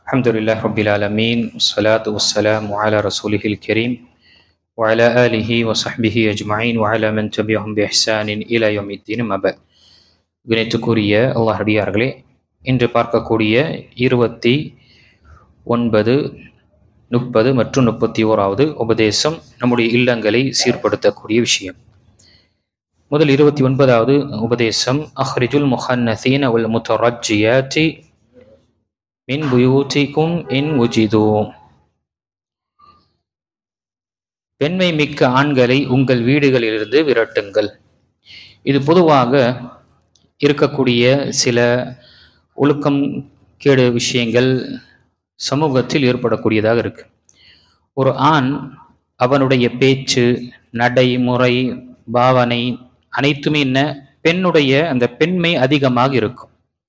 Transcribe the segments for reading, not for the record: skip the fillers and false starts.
الحمد لله رب العالمين والصلاة والسلام على رسوله الكريم وعلى آله وصحبه أجمعين وعلى من تبعهم بإحسان إلى يوم الدين ما بعد. கணித்துக்குரிய அல்லாஹ் அடியார்களே, இன்று பார்க்கக்கூடிய 29, 30 மற்றும் 31வது உபதேசம் நம்முடைய இல்லங்களை சீர்படுத்தக்கூடிய விஷயம். முதல் 29வது உபதேசம், அஹ்ரிஜுல் முஹன்னதீன வல் முத்தரஜ்ஜியாத்தி மின் புயூதிக்கும் இன் உஜிது. பெண்மை மிக்க ஆண்களை உங்கள் வீடுகளிலிருந்து விரட்டுங்கள். இது பொதுவாக இருக்கக்கூடிய சில ஒழுக்கம் கேடு விஷயங்கள் சமூகத்தில் ஏற்படக்கூடியதாக இருக்கு. ஒரு ஆண் அவனுடைய பேச்சு, நடைமுறை, பாவனை அனைத்துமே என்ன, பெண்ணுடைய அந்த பெண்மை அதிகமாக இருக்கும்.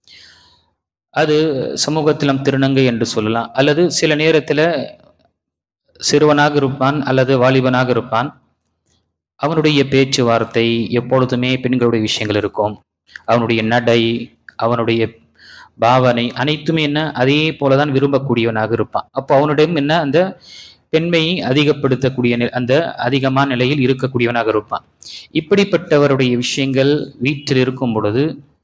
அது சமூகத்தில் நம் திருநங்கை என்று சொல்லலாம், அல்லது சில நேரத்தில் சிறுவனாக இருப்பான் அல்லது வாலிபனாக இருப்பான். அவனுடைய பேச்சுவார்த்தை எப்பொழுதுமே பெண்களுடைய விஷயங்கள் இருக்கும். அவனுடைய நடை, அவனுடைய பாவனை அனைத்துமே என்ன அதே போலதான் விரும்பக்கூடியவனாக இருப்பான். அப்போ அவனுடைய என்ன அந்த பெண்மையை அதிகப்படுத்தக்கூடிய அந்த அதிகமான நிலையில் இருக்கக்கூடியவனாக இருப்பான். இப்படிப்பட்டவருடைய விஷயங்கள் வீட்டில் இருக்கும் பொழுது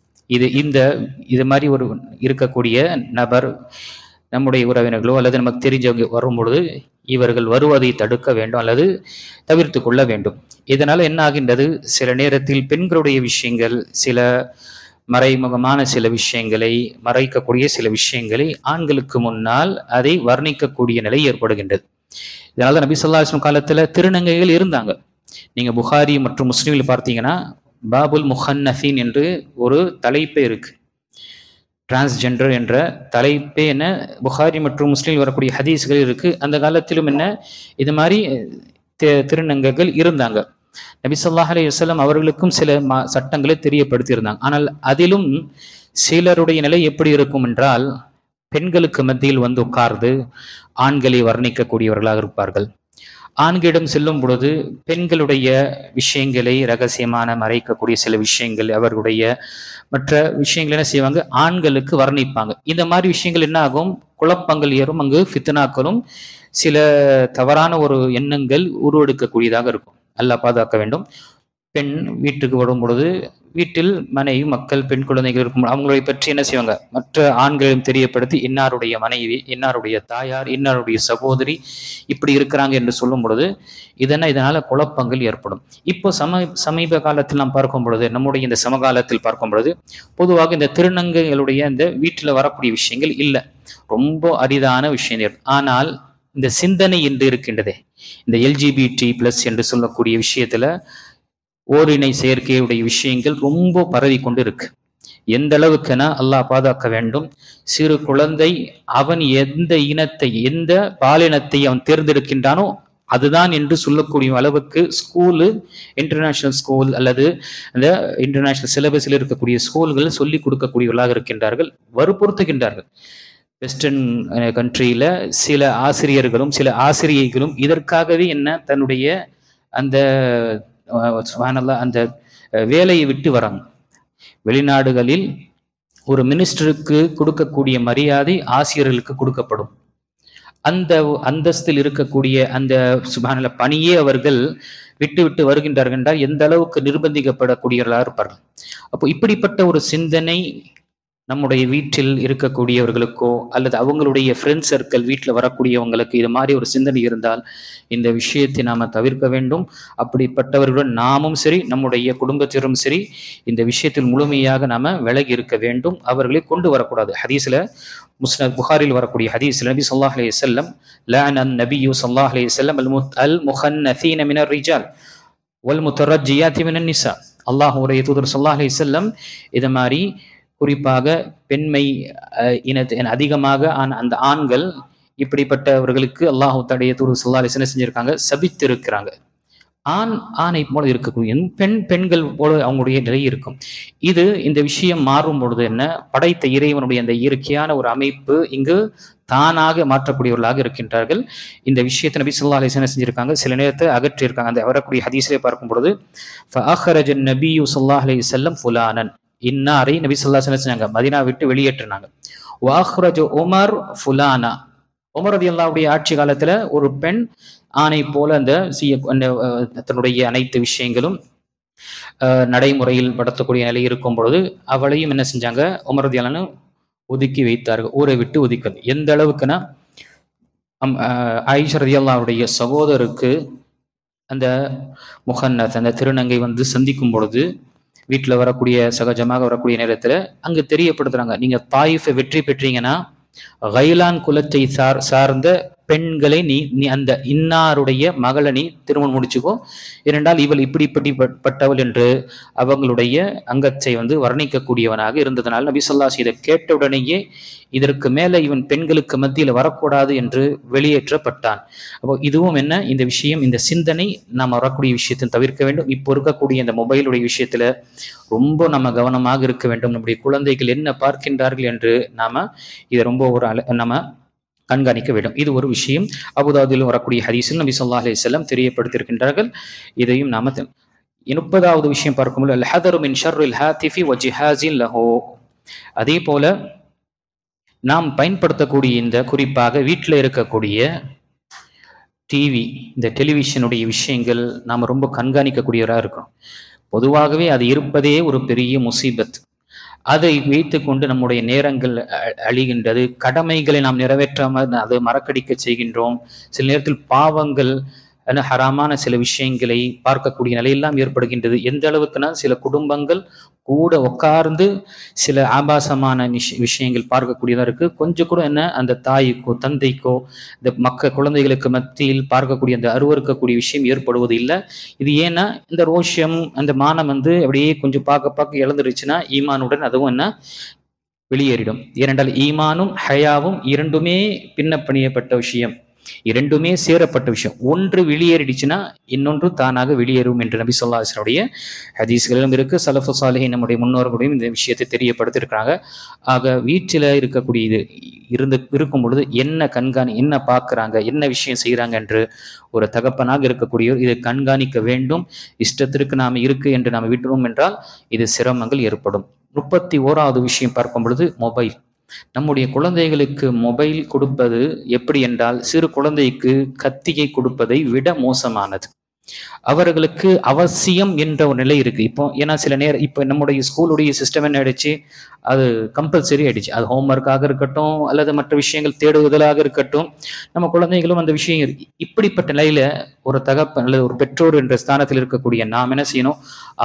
இது மாதிரி ஒரு இருக்கக்கூடிய நபர், நம்முடைய உறவினர்களோ அல்லது நமக்கு தெரிஞ்சவங்க வரும் பொழுது இவர்கள் வருவதை தடுக்க வேண்டும் அல்லது தவிர்த்து கொள்ள வேண்டும். இதனால் என்ன ஆகின்றது, சில நேரத்தில் பெண்களுடைய விஷயங்கள், சில மறைமுகமான சில விஷயங்களை, மறைக்கக்கூடிய சில விஷயங்களை ஆண்களுக்கு முன்னால் அதை வர்ணிக்கக்கூடிய நிலை ஏற்படுகின்றது. இதனால நபி ஸல்லல்லாஹு அலைஹி வஸல்லம் காலத்துல திருநங்கைகள் இருந்தாங்க. நீங்க புகாரி மற்றும் முஸ்லிமில் பார்த்தீங்கன்னா பாபுல் முஹன்னதீன் என்று ஒரு தலைப்பே இருக்கு. டிரான்ஸ்ஜெண்டர் என்ற தலைப்பே என்ன புகாரி மற்றும் முஸ்லிமில் வரக்கூடிய ஹதீஸ்கள் இருக்கு. அந்த காலத்திலும் என்ன இது மாதிரி திருநங்கைகள் இருந்தாங்க. நபி ஸல்லல்லாஹு அலைஹி வஸல்லம் அவர்களுக்கும் சில சட்டங்களை தெரியப்படுத்தியிருந்தாங்க. ஆனால் அதிலும் சிலருடைய நிலை எப்படி இருக்கும் என்றால், பெண்களுக்கு மத்தியில் வந்து உட்கார்ந்து ஆண்களை வர்ணிக்கக்கூடியவர்களாக இருப்பார்கள். ஆண்களிடம் செல்லும் பொழுது பெண்களுடைய விஷயங்களை ரகசியமான மறைக்கக்கூடிய சில விஷயங்கள், அவர்களுடைய மற்ற விஷயங்கள் என்ன செய்வாங்க, ஆண்களுக்கு வர்ணிப்பாங்க. இந்த மாதிரி விஷயங்கள் என்ன ஆகும், குழப்பங்கள் ஏறும், அங்கு ஃபித்னாக்களும் சில தவறான ஒரு எண்ணங்கள் உருவெடுக்கக்கூடியதாக இருக்கும். அல்லாஹ் பாதுகாக்க வேண்டும். பெண் வீட்டுக்கு வரும் பொழுது வீட்டில் மனைவி, மக்கள், பெண் குழந்தைகள் இருக்கும், அவங்களை பற்றி என்ன செய்வாங்க, மற்ற ஆண்களையும் தெரியப்படுத்தி இன்னாருடைய மனைவி, இன்னாருடைய தாயார், இன்னாருடைய சகோதரி இப்படி இருக்கிறாங்க என்று சொல்லும் பொழுது இதனால குழப்பங்கள் ஏற்படும். இப்போ சமீப காலத்தில் நாம் பார்க்கும் பொழுது, நம்முடைய இந்த சமகாலத்தில் பார்க்கும் பொழுது பொதுவாக இந்த திருநங்கைகளுடைய இந்த வீட்டில் வரக்கூடிய விஷயங்கள் இல்லை, ரொம்ப அரிதான விஷயம். ஆனால் இந்த சிந்தனை என்று இருக்கின்றதே, இந்த LGBT+ என்று சொல்லக்கூடிய விஷயத்துல ஓரினை செயற்கையுடைய விஷயங்கள் ரொம்ப பரவி கொண்டு இருக்கு. எந்த அளவுக்குன்னா அல்லாஹ் பாதுகாக்க வேண்டும், சிறு குழந்தை அவன் எந்த இனத்தை, எந்த பாலினத்தை அவன் தேர்ந்தெடுக்கின்றானோ அதுதான் என்று சொல்லக்கூடிய அளவுக்கு ஸ்கூலு, இன்டர்நேஷனல் ஸ்கூல் அல்லது அந்த இன்டர்நேஷனல் சிலபஸில் இருக்கக்கூடிய ஸ்கூல்கள் சொல்லி கொடுக்கக்கூடியவர்களாக இருக்கின்றார்கள், வற்புறுத்துகின்றார்கள். வெஸ்டர்ன் கண்ட்ரியில சில ஆசிரியர்களும் சில ஆசிரியைகளும் இதற்காகவே என்ன தன்னுடைய அந்த அந்த வேலையை விட்டு வராங்க. வெளிநாடுகளில் ஒரு மினிஸ்டருக்கு கொடுக்கக்கூடிய மரியாதை ஆசிரியர்களுக்கு கொடுக்கப்படும். அந்த அந்தஸ்தில் இருக்கக்கூடிய அந்த சுப்ஹானல்லாஹ் பணியே அவர்கள் விட்டு வருகின்றார்கள் என்றால் எந்த அளவுக்கு நிர்பந்திக்கப்படக்கூடியவர்களாக இருப்பார்கள். அப்போ இப்படிப்பட்ட ஒரு சிந்தனை நம்முடைய வீட்டில் இருக்கக்கூடியவர்களுக்கோ அல்லது அவங்களுடைய ஃப்ரெண்ட் சர்க்கிள் வீட்டில் வரக்கூடியவங்களுக்கு இது மாதிரி ஒரு சிந்தனை இருந்தால் இந்த விஷயத்தை நாம் தவிர்க்க வேண்டும். அப்படிப்பட்டவர்களுடன் நாமும் சரி, நம்முடைய குடும்பத்தினரும் சரி, இந்த விஷயத்தில் முழுமையாக நாம் விலகி இருக்க வேண்டும். அவர்களை கொண்டு வரக்கூடாது. ஹதீஸ்ல முஸ்னத் புகாரில் வரக்கூடிய ஹதீஸ்ல நபி ஸல்லல்லாஹு அலைஹி வஸல்லம் லஅனன் நபியு ஸல்லல்லாஹு அலைஹி வஸல்லம் அல் முஹன்னதீன மினர் ரிஜால் வல் முத்தரஜ்ஜியாத்தி மினன் நிசா. அல்லாஹ்வுடைய தூதர் ஸல்லல்லாஹு அலைஹி வஸல்லம் இது மாதிரி குறிப்பாக பெண்மை இனத்தை அதிகமாக அந்த ஆண்கள் இப்படிப்பட்டவர்களுக்கு அல்லாஹ் தடைய தூதர் ஸல்லல்லாஹு அலைஹி வஸல்லம் செஞ்சிருக்காங்க, சபித்திருக்கிறாங்க. ஆணை போல இருக்கக்கூடிய பெண்கள் போல அவங்களுடைய நிலை இருக்கும். இந்த விஷயம் மாறும் பொழுது என்ன, படைத்த இறைவனுடைய அந்த இயற்கையான ஒரு அமைப்பு இங்கு தானாக மாற்றக்கூடியவர்களாக இருக்கின்றார்கள். இந்த விஷயத்தை நபி ஸல்லல்லாஹு அலைஹி வஸல்லம் செஞ்சிருக்காங்க, சில நேரத்தை அகற்றியிருக்காங்க. அந்த வரக்கூடிய ஹதீஸிலே பார்க்கும் பொழுது ஃபஅஹ்ரஜன் நபியு ஸல்லல்லாஹு அலைஹி வஸல்லம் ஃபுலானன், இன்னாரை நபி ஸல்லல்லாஹு அலைஹி வஸல்லம் செஞ்சாங்க, மதீனா விட்டு வெளியேற்றினாங்க. வாஹ்ரஜு உமர் ஃபுலானா. உமர் ரலியல்லாஹுடைய ஆட்சி காலத்துல ஒரு பெண் ஆணை போல அந்த தன்னுடைய அனைத்து விஷயங்களும் நடைமுறையில் படுத்தக்கூடிய நிலை இருக்கும் பொழுது அவளையும் என்ன செஞ்சாங்க, உமர் ரலியல்லாஹு ஒதுக்கி வைத்தார்கள், ஊரை விட்டு ஒதுக்கல். எந்த அளவுக்குன்னா ஆயிஷா ரலியல்லாஹுடைய சகோதரருக்கு அந்த முஹன்னத் அந்த திருநங்கை வந்து சந்திக்கும் பொழுது வீட்டில் வரக்கூடிய சகஜமாக வரக்கூடிய நேரத்துல அங்கு தெரியப்படுத்துறாங்க, நீங்க தாயிஃபை வெற்றி பெற்றீங்கன்னா கைலான் குலத்தை சார்ந்த பெண்களை நீ அந்த இன்னாருடைய மகளை நீ திருமணம் முடிச்சுக்கோ, இரண்டால் இவள் இப்படிப்பட்டவள் என்று அவங்களுடைய அங்கத்தை வந்து வர்ணிக்கக்கூடியவனாக இருந்ததனால் நபி ஸல்லல்லாஹு அலைஹி வஸல்லம் இதை கேட்டவுடனேயே இதற்கு மேல இவன் பெண்களுக்கு மத்தியில் வரக்கூடாது என்று வெளியேற்றப்பட்டான். அப்போ இதுவும் என்ன, இந்த விஷயம், இந்த சிந்தனை நாம் வரக்கூடிய விஷயத்தை தவிர்க்க வேண்டும். இப்போ இருக்கக்கூடிய இந்த மொபைலுடைய விஷயத்துல ரொம்ப நம்ம கவனமாக இருக்க வேண்டும். நம்முடைய குழந்தைகள் என்ன பார்க்கின்றார்கள் என்று நாம இதை ரொம்ப நம்ம கண்காணிக்க வேண்டும். இது ஒரு விஷயம். அபூதாவுதிலும் வரக்கூடிய ஹதீஸில் நபி ஸல்லல்லாஹு அலைஹி வஸல்லம் தெரியப்படுத்தியிருக்கின்றார்கள். இதையும் நாம 30வது விஷயம் பார்க்கும்போது அல் ஹதரு மின் ஷர்ரில் ஹாத்திஃபி வ ஜிஹாஸின் லஹு. அதே போல நாம் பயன்படுத்தக்கூடிய இந்த குறிப்பாக வீட்டில் இருக்கக்கூடிய டிவி, இந்த டெலிவிஷனுடைய விஷயங்கள் நாம் ரொம்ப கண்காணிக்கக்கூடியவராக இருக்கணும். பொதுவாகவே அது இருப்பதே ஒரு பெரிய முசீபத். அதை வைத்து கொண்டு நம்முடைய நேரங்கள் அழிகின்றது, கடமைகளை நாம் நிறைவேற்றாமல் அதை மறக்கடிக்க செய்கின்றோம். சில நேரத்தில் பாவங்கள் ஹராமான சில விஷயங்களை பார்க்கக்கூடிய நிலையெல்லாம் ஏற்படுகின்றது. எந்த அளவுக்குன்னா சில குடும்பங்கள் கூட உட்கார்ந்து சில ஆபாசமான விஷயங்கள் பார்க்கக்கூடியதாக இருக்கு. கொஞ்சம் கூட என்ன அந்த தாய்க்கோ தந்தைக்கோ இந்த குழந்தைகளுக்கு மத்தியில் பார்க்கக்கூடிய அந்த அருவருக்கக்கூடிய விஷயம் ஏற்படுவது இல்லை. இது ஏன்னா இந்த ரோஷம் அந்த மானம் வந்து அப்படியே கொஞ்சம் பார்க்க இழந்துருச்சுன்னா ஈமானுடன் அதுவும் என்ன வெளியேறிடும். ஏனென்றால் ஈமானும் ஹயாவும் இரண்டுமே பின்னப்பணியப்பட்ட விஷயம், இரண்டுமே சேரப்பட்ட விஷயம். ஒன்று வெளியேறிடுச்சுன்னா இன்னொன்று தானாக வெளியேறும் என்று நபி ஸல்லல்லாஹு அலைஹி வஸல்லம் ஹதீஸ்களிலும் இருக்கு. சலஃபு சாலிஹீன் நம்முடைய முன்னோர்களுடையும் இந்த விஷயத்தை தெரியப்படுத்திருக்கிறாங்க. ஆக வீட்டில் இருக்கக்கூடிய இது இருக்கும் பொழுது என்ன பார்க்குறாங்க, என்ன விஷயம் செய்கிறாங்க என்று ஒரு தகப்பனாக இருக்கக்கூடியவர் இதை கண்காணிக்க வேண்டும். இஷ்டத்திற்கு நாம் இருக்கு என்று நாம் விட்டுறோம் என்றால் இது சிரமங்கள் ஏற்படும். 31வது விஷயம் பார்க்கும் பொழுது மொபைல். நம்முடைய குழந்தைகளுக்கு மொபைல் கொடுப்பது எப்படி என்றால் சிறு குழந்தைக்கு கத்தியை கொடுப்பதை விட மோசமானது. அவர்களுக்கு அவசியம் என்ற ஒரு நிலை இருக்கு. இப்போ ஏன்னா சில நேரம் இப்போ நம்முடைய ஸ்கூலுடைய சிஸ்டம் என்ன ஆயிடுச்சு, அது கம்பல்சரி ஆயிடுச்சு. அது ஹோம்ஒர்க்காக இருக்கட்டும் அல்லது மற்ற விஷயங்கள் தேடுவதாக இருக்கட்டும், நம்ம குழந்தைகளும் அந்த விஷயம் இப்படிப்பட்ட நிலையில ஒரு தகப்பன் அல்லது ஒரு பெற்றோர் என்ற ஸ்தானத்தில் இருக்கக்கூடிய நாம் என்ன செய்யணும்,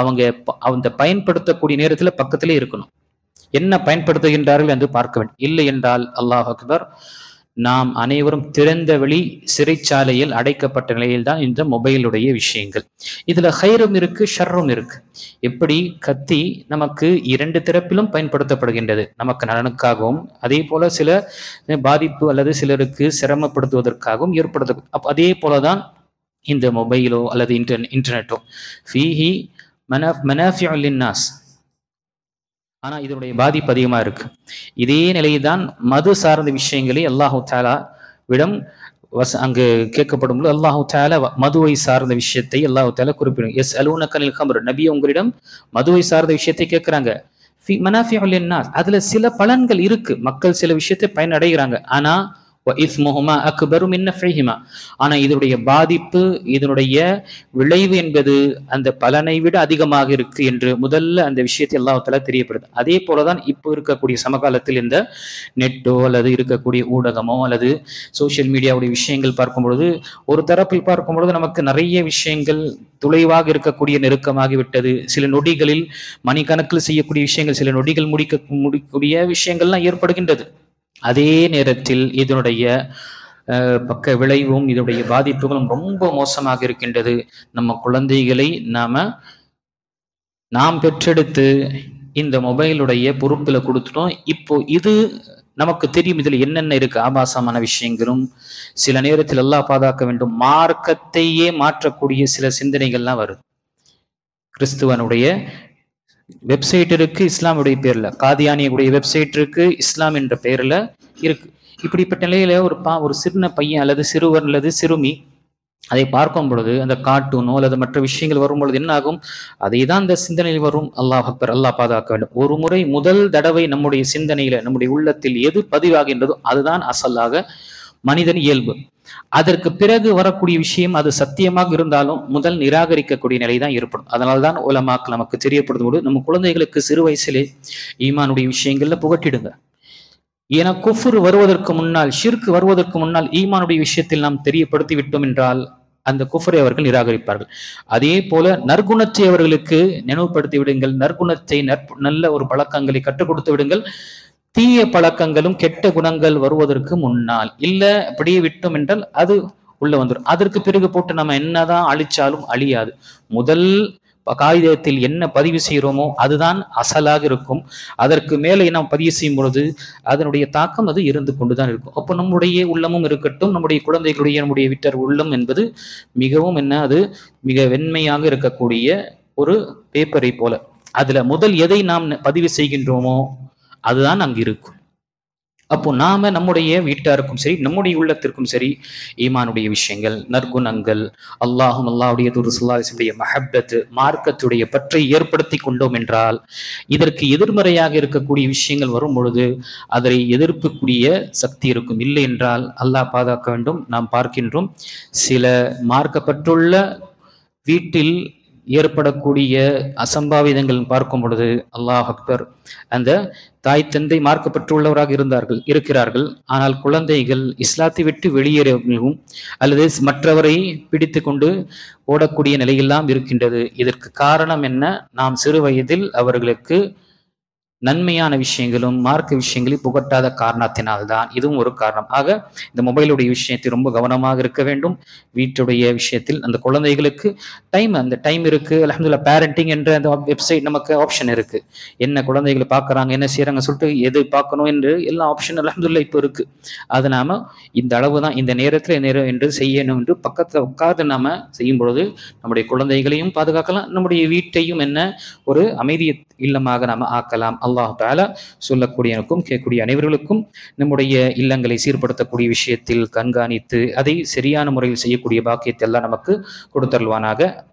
அவங்க பயன்படுத்தக்கூடிய நேரத்துல பக்கத்திலே இருக்கணும். என்ன பயன்படுத்துகின்றார்கள் என்று பார்க்க வேண்டும். இல்லை என்றால் அல்லாஹ் அக்பர், நாம் அனைவரும் திறந்த வெளி சிறைச்சாலையில் அடைக்கப்பட்ட நிலையில் தான் இந்த மொபைலுடைய விஷயங்கள். இதுல ஹைரும் இருக்கு, ஷர்ரும் இருக்கு. எப்படி கத்தி நமக்கு இரண்டு தரப்பிலும் பயன்படுத்தப்படுகின்றது, நமக்கு நலனுக்காகவும் அதே போல சில பாதிப்பு அல்லது சிலருக்கு சிரமப்படுத்துவதற்காகவும் அதே போலதான் இந்த மொபைலோ அல்லது இன்டர்நெட்டோ ஃபீஹி மனாஃபிஉ லின்னாஸ், ஆனா இதனுடைய பாதிப்பு அதிகமா இருக்கு. இதே நிலைதான் மது சார்ந்த விஷயங்களை அல்லாஹு தஆலா விடம் அங்கு கேட்கப்படும் போது அல்லாஹு தஆலா மதுவை சார்ந்த விஷயத்தை அல்லாஹு தஆலா குறிப்பிடும். யஸ்அலூனக அனில் ஹம்ர், நபி உங்களிடம் மதுவை சார்ந்த விஷயத்தை கேட்கிறாங்க. மனாஃபிஉ லின்னாஸ், அதுல சில பலன்கள் இருக்கு, மக்கள் சில விஷயத்தை பயனடைகிறாங்க. ஆனா ஆனா இதனுடைய பாதிப்பு, இதனுடைய விளைவு என்பது அந்த பலனை விட அதிகமாக இருக்கு என்று முதல்ல அந்த விஷயத்தை அல்லாஹ் தஆலா தெரியப்படுது. அதே போலதான் இப்போ இருக்கக்கூடிய சமகாலத்தில் இந்த நெட்டோ அல்லது இருக்கக்கூடிய ஊடகமோ அல்லது சோசியல் மீடியாவுடைய விஷயங்கள் பார்க்கும் பொழுது ஒரு தரப்பில் பார்க்கும் பொழுது நமக்கு நிறைய விஷயங்கள் துளைவாக இருக்கக்கூடிய நெருக்கமாகிவிட்டது. சில நொடிகளில் மணிக்கணக்கில் செய்யக்கூடிய விஷயங்கள் சில நொடிகள் முடிக்கக்கூடிய விஷயங்கள்லாம் ஏற்படுகின்றது. அதே நேரத்தில் இதனுடைய பக்க விளைவும் இதனுடைய பாதிப்புகளும் ரொம்ப மோசமாக இருக்கின்றது. நம்ம குழந்தைகளை நாம் பெற்றெடுத்து இந்த மொபைலுடைய பொறுப்புல கொடுத்துட்டோம். இப்போ இது நமக்கு தெரியும் இதுல என்னென்ன இருக்கு, ஆபாசமான விஷயங்களும் சில நேரத்தில் எல்லாம் பாதுகாக்க வேண்டும். மார்க்கத்தையே மாற்றக்கூடிய சில சிந்தனைகள்லாம் வருது. கிறிஸ்துவனுடைய வெப்சைட் இருக்கு இஸ்லாமுடைய பேர்ல, காதியானியுடைய வெப்சைட் இருக்கு இஸ்லாம் என்ற பெயர்ல இருக்கு. இப்படிப்பட்ட நிலையில ஒரு சின்ன பையன் அல்லது சிறுவர் அல்லது சிறுமி அதை பார்க்கும் பொழுது அந்த கார்ட்டூனோ அல்லது மற்ற விஷயங்கள் வரும் பொழுது என்ன ஆகும்? அதை தான் இந்த சிந்தனையில் வரும். அல்லாஹ் அக்பர், அல்லாஹ் பாதுகாக்க வேண்டும். ஒரு முறை முதல் தடவை நம்முடைய சிந்தனையில நம்முடைய உள்ளத்தில் எது பதிவாகின்றதோ அதுதான் அசலாக மனிதன் இயல்பு. அதற்கு பிறகு வரக்கூடிய விஷயம் அது சத்தியமாக இருந்தாலும் முதல் நிராகரிக்கக்கூடிய நிலை தான் ஏற்படும். அதனால்தான் உலமாக்கள் நமக்கு தெரியப்படுத்தும் போது நம்ம குழந்தைகளுக்கு சிறு வயசிலே ஈமானுடைய விஷயங்கள்ல புகட்டிடுங்க. ஏன்னா குஃப்ர் வருவதற்கு முன்னால், ஷிர்க் வருவதற்கு முன்னால் ஈமானுடைய விஷயத்தில் நாம் தெரியப்படுத்தி விட்டோம் என்றால் அந்த குஃப்ரை அவர்கள் நிராகரிப்பார்கள். அதே போல நற்குணத்தை அவர்களுக்கு நினைவுபடுத்தி விடுங்கள். நற்குணத்தை நல்ல ஒரு பழக்கங்களை கற்றுக் கொடுத்து விடுங்கள். தீய பழக்கங்களும் கெட்ட குணங்கள் வருவதற்கு முன்னால். இல்ல அப்படியே விட்டோம் என்றால் அது உள்ள வந்துடும். அதற்கு பிறகு போட்டு நம்ம என்னதான் அழிச்சாலும் அழியாது. முதல் காகிதத்தில் என்ன பதிவு செய்கிறோமோ அதுதான் அசலாக இருக்கும். அதற்கு மேலே நாம் பதிவு செய்யும் பொழுது அதனுடைய தாக்கம் அது இருந்து கொண்டுதான் இருக்கும். அப்போ நம்முடைய உள்ளமும் இருக்கட்டும், நம்முடைய குழந்தைகளுடைய நம்முடைய வீட்டர் உள்ளம் என்பது மிகவும் அது மிக வெண்மையாக இருக்கக்கூடிய ஒரு பேப்பரை போல. அதுல முதல் எதை நாம் பதிவு செய்கின்றோமோ அதுதான் அங்கு இருக்கும். அப்போ நாம நம்முடைய வீட்டாருக்கும் சரி, நம்முடைய உள்ளத்திற்கும் சரி, ஈமானுடைய விஷயங்கள், நற்குணங்கள், அல்லாஹும் அல்லாஹ்வுடைய தூதர் ஸல்லல்லாஹு அலைஹி வஸல்லம் மஹப்பத், மார்க்கத்துடைய பற்றை ஏற்படுத்தி கொண்டோம் என்றால் இதற்கு எதிர்மறையாக இருக்கக்கூடிய விஷயங்கள் வரும் பொழுது அதை எதிர்க்கக்கூடிய சக்தி இருக்கும். இல்லை என்றால் அல்லாஹ் பாதுகாக்க வேண்டும். நாம் பார்க்கின்றோம் சில மார்க்கப்பட்டுள்ள வீட்டில் ஏற்படக்கூடிய அசம்பாவிதங்கள் பார்க்கும் பொழுது அல்லாஹ் அக்பர், அந்த தாய் தந்தை மார்க்கப்பட்டுள்ளவராக இருக்கிறார்கள். ஆனால் குழந்தைகள் இஸ்லாத்தை விட்டு வெளியேறவும் அல்லது மற்றவரை பிடித்து கொண்டு ஓடக்கூடிய நிலையெல்லாம் இருக்கின்றது. இதற்கு காரணம் என்ன? நாம் சிறு வயதில் அவர்களுக்கு நன்மையான விஷயங்களும் மார்க்க விஷயங்களையும் புகட்டாத காரணத்தினால்தான். இதுவும் ஒரு காரணம். ஆக இந்த மொபைலுடைய விஷயத்தில் ரொம்ப கவனமாக இருக்க வேண்டும். வீட்டுடைய விஷயத்தில் அந்த குழந்தைகளுக்கு அந்த டைம் இருக்கு. அல்ஹம்துலில்லாஹ் பேரண்டிங் என்ற அந்த வெப்சைட் நமக்கு ஆப்ஷன் இருக்கு. என்ன குழந்தைகளை பார்க்கறாங்க, என்ன செய்யறாங்க சொல்லிட்டு எது பார்க்கணும் என்று எல்லா ஆப்ஷன் அல்ஹம்துலில்லாஹ் இப்போ இருக்கு. அது நாம இந்த அளவு தான், இந்த நேரத்தில் நேரம் என்று செய்யணும் என்று பக்கத்தில் உட்கார்ந்து நாம செய்யும் பொழுது நம்முடைய குழந்தைகளையும் பாதுகாக்கலாம், நம்முடைய வீட்டையும் ஒரு அமைதி இல்லமாக நாம ஆக்கலாம். அல்லாஹ் தஆலா சொல்லக்கூடிய எனக்கும் கேட்கக்கூடிய அனைவர்களுக்கும் நம்முடைய இல்லங்களை சீர்படுத்தக்கூடிய விஷயத்தில் கண்காணித்து அதை சரியான முறையில் செய்யக்கூடிய பாக்கியத்தை எல்லாம் நமக்கு கொடுத்தருள்வானாக.